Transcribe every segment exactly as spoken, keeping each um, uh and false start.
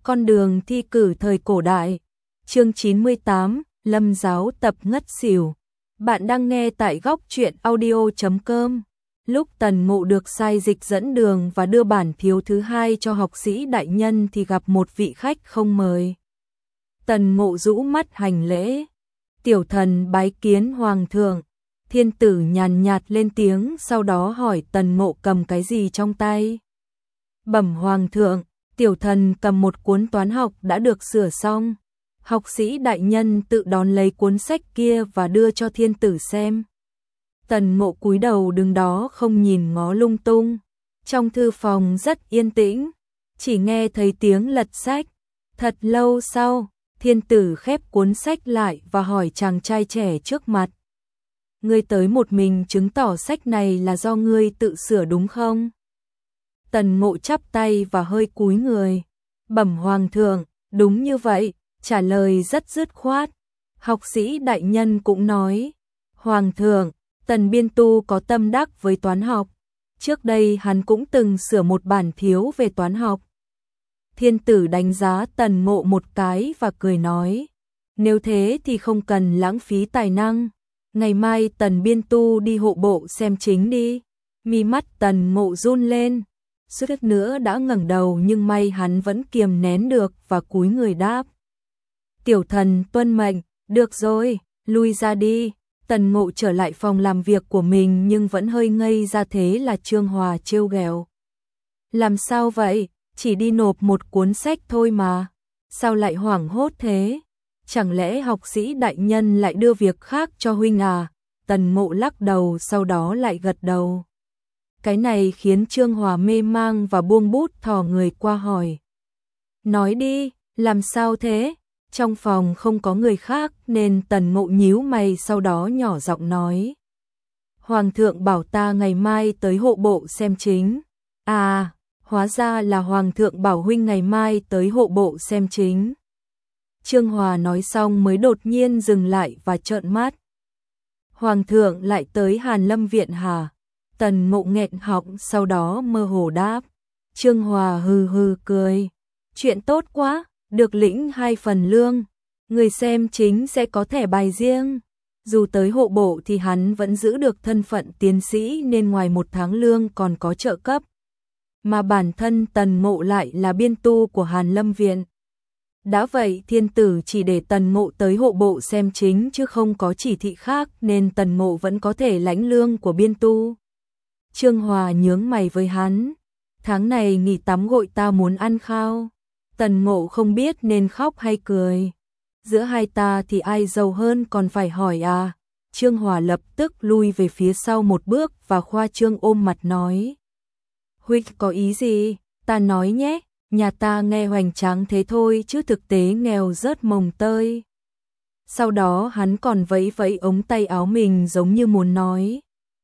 Con đường thi cử thời cổ đại. Chương chín mươi tám, Lâm giáo tập ngất xỉu. Bạn đang nghe tại góc truyện audio chấm com. Lúc Tần Ngộ được sai dịch dẫn đường và đưa bản thiếu thứ hai cho học sĩ đại nhân thì gặp một vị khách không mời. Tần Ngộ rũ mắt hành lễ. Tiểu thần bái kiến hoàng thượng. Thiên tử nhàn nhạt lên tiếng, sau đó hỏi Tần Ngộ cầm cái gì trong tay. Bẩm hoàng thượng, tiểu thần cầm một cuốn toán học đã được sửa xong. Học sĩ đại nhân tự đón lấy cuốn sách kia và đưa cho thiên tử xem. Tần Ngộ cúi đầu đứng đó không nhìn ngó lung tung. Trong thư phòng rất yên tĩnh, chỉ nghe thấy tiếng lật sách. Thật lâu sau, thiên tử khép cuốn sách lại và hỏi chàng trai trẻ trước mặt. Ngươi tới một mình chứng tỏ sách này là do ngươi tự sửa đúng không? Tần Ngộ chắp tay và hơi cúi người. Bẩm hoàng thượng, đúng như vậy, trả lời rất dứt khoát. Học sĩ đại nhân cũng nói, hoàng thượng, Tần Biên Tu có tâm đắc với toán học. Trước đây hắn cũng từng sửa một bản thiếu về toán học. Thiên tử đánh giá Tần Ngộ một cái và cười nói, nếu thế thì không cần lãng phí tài năng. Ngày mai Tần Biên Tu đi hộ bộ xem chính đi. Mi mắt Tần Ngộ run lên, suýt nữa đã ngẩng đầu nhưng may hắn vẫn kiềm nén được và cúi người đáp. Tiểu thần tuân mệnh, được rồi, lui ra đi. Tần Ngộ trở lại phòng làm việc của mình nhưng vẫn hơi ngây ra, thế là Trương Hòa trêu ghẹo. Làm sao vậy, chỉ đi nộp một cuốn sách thôi mà, sao lại hoảng hốt thế? Chẳng lẽ học sĩ đại nhân lại đưa việc khác cho huynh à? Tần Ngộ lắc đầu sau đó lại gật đầu. Cái này khiến Trương Hòa mê mang và buông bút thò người qua hỏi. Nói đi, làm sao thế? Trong phòng không có người khác nên Tần Ngộ nhíu mày sau đó nhỏ giọng nói. Hoàng thượng bảo ta ngày mai tới hộ bộ xem chính. À, hóa ra là hoàng thượng bảo huynh ngày mai tới hộ bộ xem chính. Trương Hòa nói xong mới đột nhiên dừng lại và trợn mắt. Hoàng thượng lại tới Hàn Lâm viện hả? Tần Ngộ nghẹn họng sau đó mơ hồ đáp. Trương Hòa hừ hừ cười. Chuyện tốt quá, được lĩnh hai phần lương. Người xem chính sẽ có thẻ bài riêng. Dù tới hộ bộ thì hắn vẫn giữ được thân phận tiến sĩ nên ngoài một tháng lương còn có trợ cấp. Mà bản thân Tần Ngộ lại là biên tu của Hàn Lâm viện. Đã vậy thiên tử chỉ để Tần Ngộ tới hộ bộ xem chính chứ không có chỉ thị khác nên Tần Ngộ vẫn có thể lãnh lương của biên tu. Trương Hòa nhướng mày với hắn. Tháng này nghỉ tắm gội ta muốn ăn khao. Tần Ngộ không biết nên khóc hay cười. Giữa hai ta thì ai giàu hơn còn phải hỏi à? Trương Hòa lập tức lui về phía sau một bước và khoa trương ôm mặt nói. Huynh có ý gì? Ta nói nhé. Nhà ta nghe hoành tráng thế thôi chứ thực tế nghèo rớt mồng tơi. Sau đó hắn còn vẫy vẫy ống tay áo mình giống như muốn nói.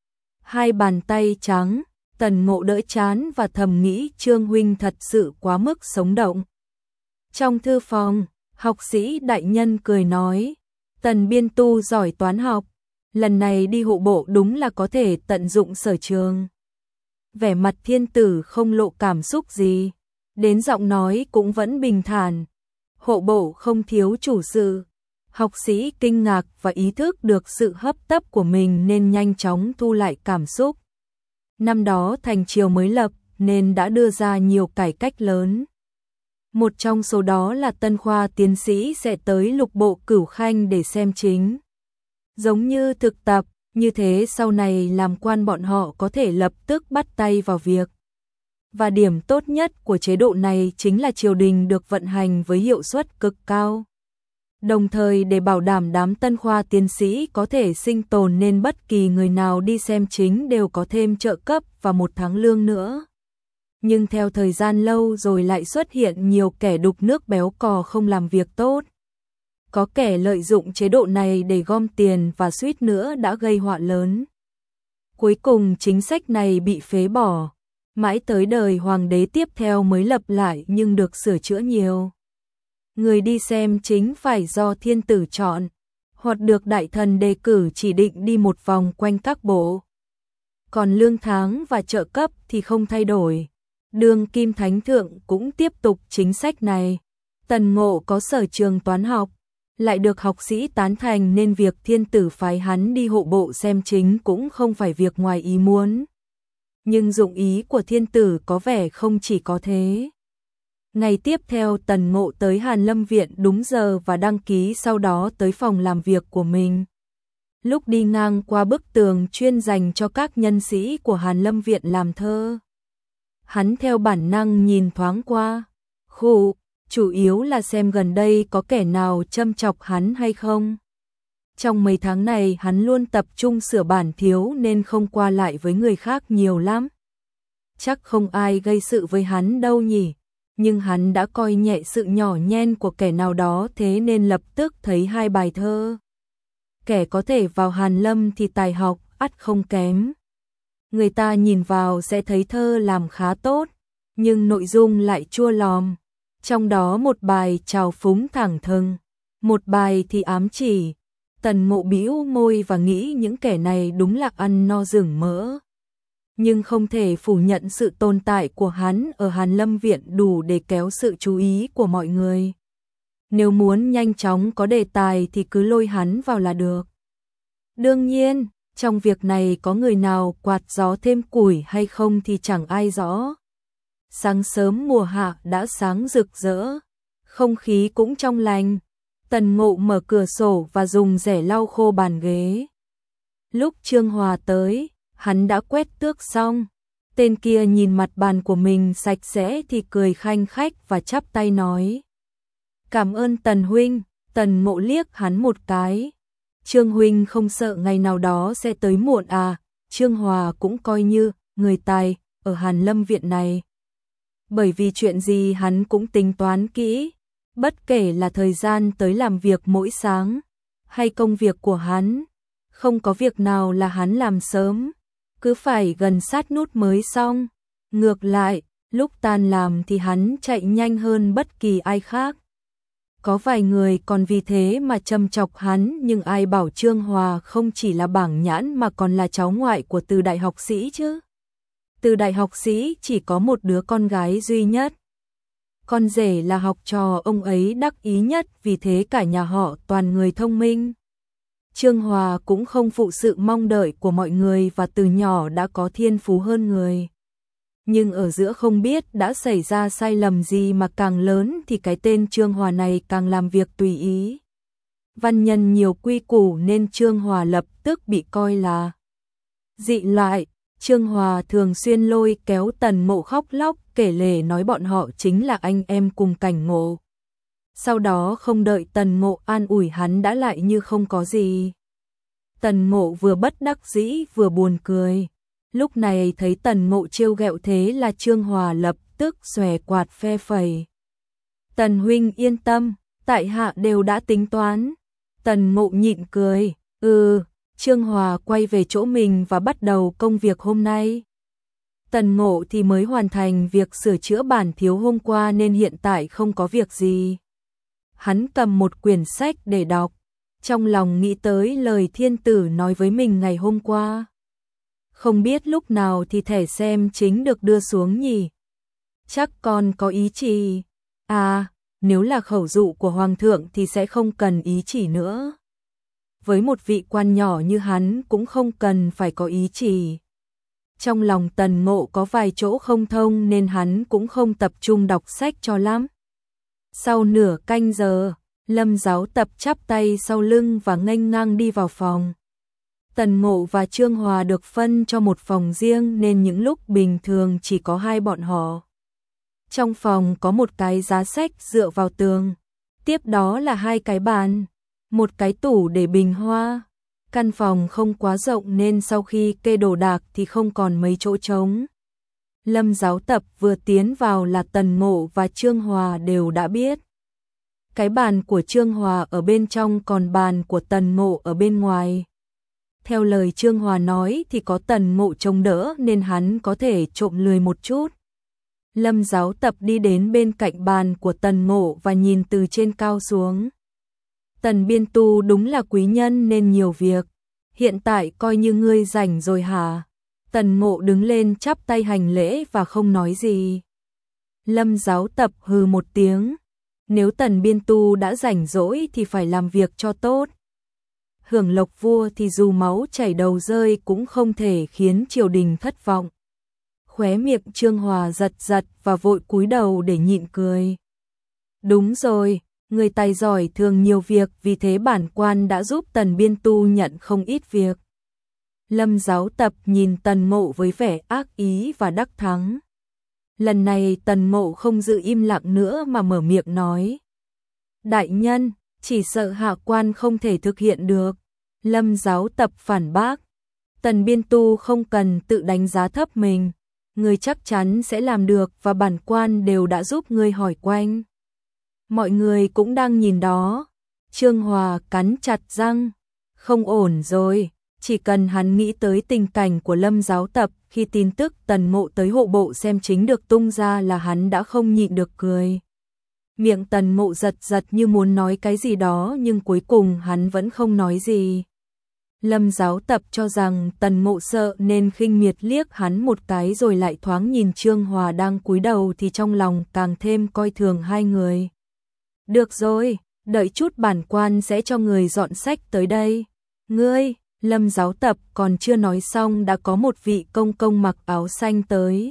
Hai bàn tay trắng, Tần Ngộ đỡ chán và thầm nghĩ Trương huynh thật sự quá mức sống động. Trong thư phòng, học sĩ đại nhân cười nói, Tần Biên Tu giỏi toán học, lần này đi hộ bộ đúng là có thể tận dụng sở trường. Vẻ mặt thiên tử không lộ cảm xúc gì. Đến giọng nói cũng vẫn bình thản. Hộ bộ không thiếu chủ sự. Học sĩ kinh ngạc và ý thức được sự hấp tấp của mình nên nhanh chóng thu lại cảm xúc. Năm đó thành triều mới lập nên đã đưa ra nhiều cải cách lớn. Một trong số đó là tân khoa tiến sĩ sẽ tới lục bộ Cửu Khanh để xem chính. Giống như thực tập, như thế sau này làm quan bọn họ có thể lập tức bắt tay vào việc. Và điểm tốt nhất của chế độ này chính là triều đình được vận hành với hiệu suất cực cao. Đồng thời để bảo đảm đám tân khoa tiến sĩ có thể sinh tồn nên bất kỳ người nào đi xem chính đều có thêm trợ cấp và một tháng lương nữa. Nhưng theo thời gian lâu rồi lại xuất hiện nhiều kẻ đục nước béo cò không làm việc tốt. Có kẻ lợi dụng chế độ này để gom tiền và suýt nữa đã gây họa lớn. Cuối cùng chính sách này bị phế bỏ. Mãi tới đời hoàng đế tiếp theo mới lập lại nhưng được sửa chữa nhiều. Người đi xem chính phải do thiên tử chọn, hoặc được đại thần đề cử chỉ định đi một vòng quanh các bộ. Còn lương tháng và trợ cấp thì không thay đổi. Đương kim thánh thượng cũng tiếp tục chính sách này. Tần Ngộ có sở trường toán học, lại được học sĩ tán thành nên việc thiên tử phái hắn đi hộ bộ xem chính cũng không phải việc ngoài ý muốn. Nhưng dụng ý của thiên tử có vẻ không chỉ có thế. Ngày tiếp theo Tần Ngộ tới Hàn Lâm Viện đúng giờ và đăng ký, sau đó tới phòng làm việc của mình. Lúc đi ngang qua bức tường chuyên dành cho các nhân sĩ của Hàn Lâm Viện làm thơ, hắn theo bản năng nhìn thoáng qua. Khụ, chủ yếu là xem gần đây có kẻ nào châm chọc hắn hay không. Trong mấy tháng này hắn luôn tập trung sửa bản thiếu nên không qua lại với người khác nhiều lắm. Chắc không ai gây sự với hắn đâu nhỉ, nhưng hắn đã coi nhẹ sự nhỏ nhen của kẻ nào đó, thế nên lập tức thấy hai bài thơ. Kẻ có thể vào Hàn Lâm thì tài học ắt không kém. Người ta nhìn vào sẽ thấy thơ làm khá tốt, nhưng nội dung lại chua lòm. Trong đó một bài trào phúng thẳng thừng, một bài thì ám chỉ. Tần Ngộ bĩu môi và nghĩ những kẻ này đúng là ăn no rừng mỡ. Nhưng không thể phủ nhận sự tồn tại của hắn ở Hàn Lâm Viện đủ để kéo sự chú ý của mọi người. Nếu muốn nhanh chóng có đề tài thì cứ lôi hắn vào là được. Đương nhiên, trong việc này có người nào quạt gió thêm củi hay không thì chẳng ai rõ. Sáng sớm mùa hạ đã sáng rực rỡ, không khí cũng trong lành. Tần Ngộ mở cửa sổ và dùng rẻ lau khô bàn ghế. Lúc Trương Hòa tới, hắn đã quét tước xong. Tên kia nhìn mặt bàn của mình sạch sẽ thì cười khanh khách và chắp tay nói: "Cảm ơn Tần huynh." Tần Ngộ liếc hắn một cái. "Trương huynh không sợ ngày nào đó sẽ tới muộn à?" Trương Hòa cũng coi như người tài ở Hàn Lâm Viện này. Bởi vì chuyện gì hắn cũng tính toán kỹ, bất kể là thời gian tới làm việc mỗi sáng hay công việc của hắn, không có việc nào là hắn làm sớm, cứ phải gần sát nút mới xong. Ngược lại, lúc tan làm thì hắn chạy nhanh hơn bất kỳ ai khác. Có vài người còn vì thế mà châm chọc hắn, nhưng ai bảo Trương Hòa không chỉ là bảng nhãn mà còn là cháu ngoại của Từ đại học sĩ chứ. Từ đại học sĩ chỉ có một đứa con gái duy nhất. Con rể là học trò ông ấy đắc ý nhất, vì thế cả nhà họ toàn người thông minh. Trương Hòa cũng không phụ sự mong đợi của mọi người và từ nhỏ đã có thiên phú hơn người. Nhưng ở giữa không biết đã xảy ra sai lầm gì mà càng lớn thì cái tên Trương Hòa này càng làm việc tùy ý. Văn nhân nhiều quy củ nên Trương Hòa lập tức bị coi là dị loại. Trương Hòa thường xuyên lôi kéo Tần Ngộ khóc lóc kể lể nói bọn họ chính là anh em cùng cảnh ngộ. Sau đó không đợi Tần Ngộ an ủi hắn đã lại như không có gì. Tần Ngộ vừa bất đắc dĩ vừa buồn cười. Lúc này thấy Tần Ngộ trêu ghẹo thế là Trương Hòa lập tức xòe quạt phe phẩy. "Tần huynh yên tâm, tại hạ đều đã tính toán." Tần Ngộ nhịn cười, "Ừ." Trương Hòa quay về chỗ mình và bắt đầu công việc hôm nay. Tần Ngộ thì mới hoàn thành việc sửa chữa bản thiếu hôm qua nên hiện tại không có việc gì. Hắn cầm một quyển sách để đọc, trong lòng nghĩ tới lời thiên tử nói với mình ngày hôm qua. Không biết lúc nào thì thẻ xem chính được đưa xuống nhỉ? Chắc còn có ý chỉ. À, nếu là khẩu dụ của Hoàng thượng thì sẽ không cần ý chỉ nữa. Với một vị quan nhỏ như hắn cũng không cần phải có ý chỉ. Trong lòng Tần Ngộ có vài chỗ không thông nên hắn cũng không tập trung đọc sách cho lắm. Sau nửa canh giờ, Lâm Giáo Tập chắp tay sau lưng và nghênh ngang đi vào phòng. Tần Ngộ và Trương Hòa được phân cho một phòng riêng nên những lúc bình thường chỉ có hai bọn họ. Trong phòng có một cái giá sách dựa vào tường, tiếp đó là hai cái bàn, một cái tủ để bình hoa. Căn phòng không quá rộng nên sau khi kê đồ đạc thì không còn mấy chỗ trống. Lâm Giáo Tập vừa tiến vào là Tần Ngộ và Trương Hòa đều đã biết. Cái bàn của Trương Hòa ở bên trong, còn bàn của Tần Ngộ ở bên ngoài. Theo lời Trương Hòa nói thì có Tần Ngộ trông đỡ nên hắn có thể trộm lười một chút. Lâm Giáo Tập đi đến bên cạnh bàn của Tần Ngộ và nhìn từ trên cao xuống. Tần biên tu đúng là quý nhân nên nhiều việc. Hiện tại coi như ngươi rảnh rồi hả? Tần Ngộ đứng lên chắp tay hành lễ và không nói gì. Lâm Giáo Tập hừ một tiếng. Nếu Tần Biên Tu đã rảnh rỗi thì phải làm việc cho tốt. Hưởng lộc vua thì dù máu chảy đầu rơi cũng không thể khiến triều đình thất vọng. Khóe miệng Trương Hòa giật giật và vội cúi đầu để nhịn cười. Đúng rồi, người tài giỏi thường nhiều việc, vì thế bản quan đã giúp Tần Biên Tu nhận không ít việc. Lâm Giáo Tập nhìn Tần Ngộ với vẻ ác ý và đắc thắng. Lần này Tần Ngộ không giữ im lặng nữa mà mở miệng nói. Đại nhân, chỉ sợ hạ quan không thể thực hiện được. Lâm Giáo Tập phản bác. Tần Biên Tu không cần tự đánh giá thấp mình. Người chắc chắn sẽ làm được và bản quan đều đã giúp người hỏi quanh. Mọi người cũng đang nhìn đó. Trương Hòa cắn chặt răng. Không ổn rồi. Chỉ cần hắn nghĩ tới tình cảnh của Lâm Giáo Tập khi tin tức Tần Ngộ tới hộ bộ xem chính được tung ra là hắn đã không nhịn được cười. Miệng Tần Ngộ giật giật như muốn nói cái gì đó nhưng cuối cùng hắn vẫn không nói gì. Lâm Giáo Tập cho rằng Tần Ngộ sợ nên khinh miệt liếc hắn một cái rồi lại thoáng nhìn Trương Hòa đang cúi đầu thì trong lòng càng thêm coi thường hai người. Được rồi, đợi chút bản quan sẽ cho người dọn sách tới đây. Ngươi, Lâm Giáo Tập còn chưa nói xong đã có một vị công công mặc áo xanh tới.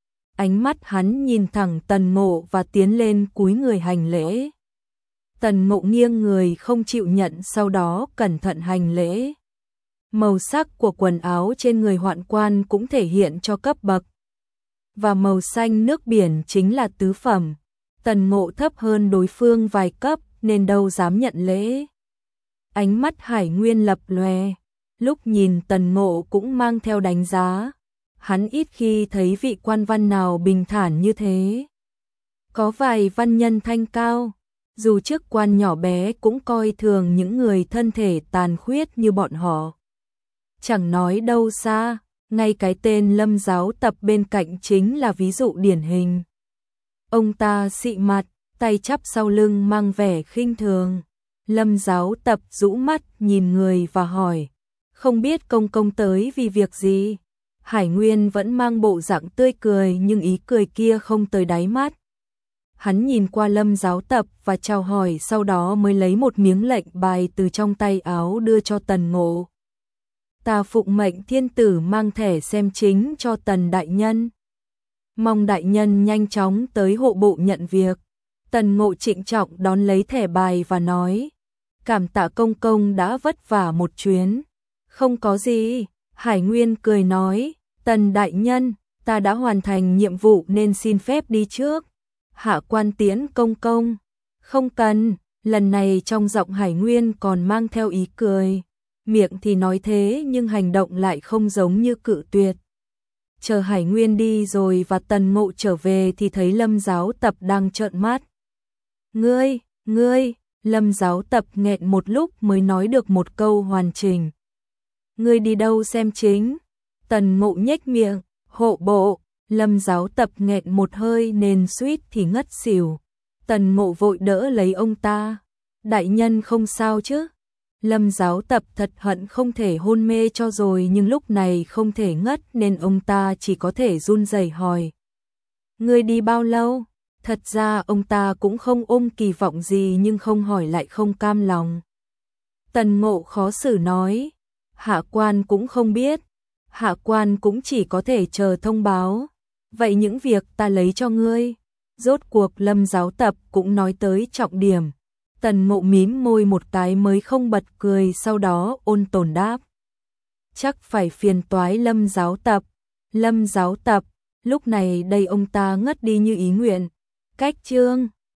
Ánh mắt hắn nhìn thẳng Tần Ngộ và tiến lên cúi người hành lễ. Tần Ngộ nghiêng người không chịu nhận, sau đó cẩn thận hành lễ. Màu sắc của quần áo trên người hoạn quan cũng thể hiện cho cấp bậc. Và màu xanh nước biển chính là tứ phẩm. Tần Ngộ thấp hơn đối phương vài cấp nên đâu dám nhận lễ. Ánh mắt Hải Nguyên lập lòe, lúc nhìn Tần Ngộ cũng mang theo đánh giá. Hắn ít khi thấy vị quan văn nào bình thản như thế. Có vài văn nhân thanh cao, dù chức quan nhỏ bé cũng coi thường những người thân thể tàn khuyết như bọn họ. Chẳng nói đâu xa, ngay cái tên Lâm Giáo Tập bên cạnh chính là ví dụ điển hình. Ông ta xị mặt, tay chắp sau lưng mang vẻ khinh thường. Lâm Giáo Tập rũ mắt nhìn người và hỏi, không biết công công tới vì việc gì? Hải Nguyên vẫn mang bộ dạng tươi cười nhưng ý cười kia không tới đáy mắt. Hắn nhìn qua Lâm Giáo Tập và chào hỏi, sau đó mới lấy một miếng lệnh bài từ trong tay áo đưa cho Tần Ngộ. Ta phụng mệnh thiên tử mang thẻ xem chính cho Tần đại nhân. Mong đại nhân nhanh chóng tới hộ bộ nhận việc. Tần Ngộ trịnh trọng đón lấy thẻ bài và nói, cảm tạ công công đã vất vả một chuyến. Không có gì, Hải Nguyên cười nói, Tần đại nhân, ta đã hoàn thành nhiệm vụ nên xin phép đi trước. Hạ quan tiễn công công. Không cần, lần này trong giọng Hải Nguyên còn mang theo ý cười. Miệng thì nói thế nhưng hành động lại không giống như cự tuyệt. Chờ Hải Nguyên đi rồi và Tần Ngộ trở về thì thấy Lâm Giáo Tập đang trợn mắt. Ngươi, ngươi, Lâm Giáo Tập nghẹn một lúc mới nói được một câu hoàn chỉnh. Ngươi đi đâu xem chính? Tần Ngộ nhếch miệng, hộ bộ. Lâm Giáo Tập nghẹn một hơi nên suýt thì ngất xỉu. Tần Ngộ vội đỡ lấy ông ta. Đại nhân không sao chứ? Lâm Giáo Tập thật hận không thể hôn mê cho rồi nhưng lúc này không thể ngất nên ông ta chỉ có thể run rẩy hỏi. Ngươi đi bao lâu? Thật ra ông ta cũng không ôm kỳ vọng gì nhưng không hỏi lại không cam lòng. Tần Ngộ khó xử nói. Hạ quan cũng không biết. Hạ quan cũng chỉ có thể chờ thông báo. Vậy những việc ta lấy cho ngươi. Rốt cuộc Lâm Giáo Tập cũng nói tới trọng điểm. Tần Ngộ mím môi một cái mới không bật cười, sau đó ôn tồn đáp. Chắc phải phiền toái Lâm Giáo Tập. Lâm Giáo Tập, lúc này đây ông ta ngất đi như ý nguyện. Cách chương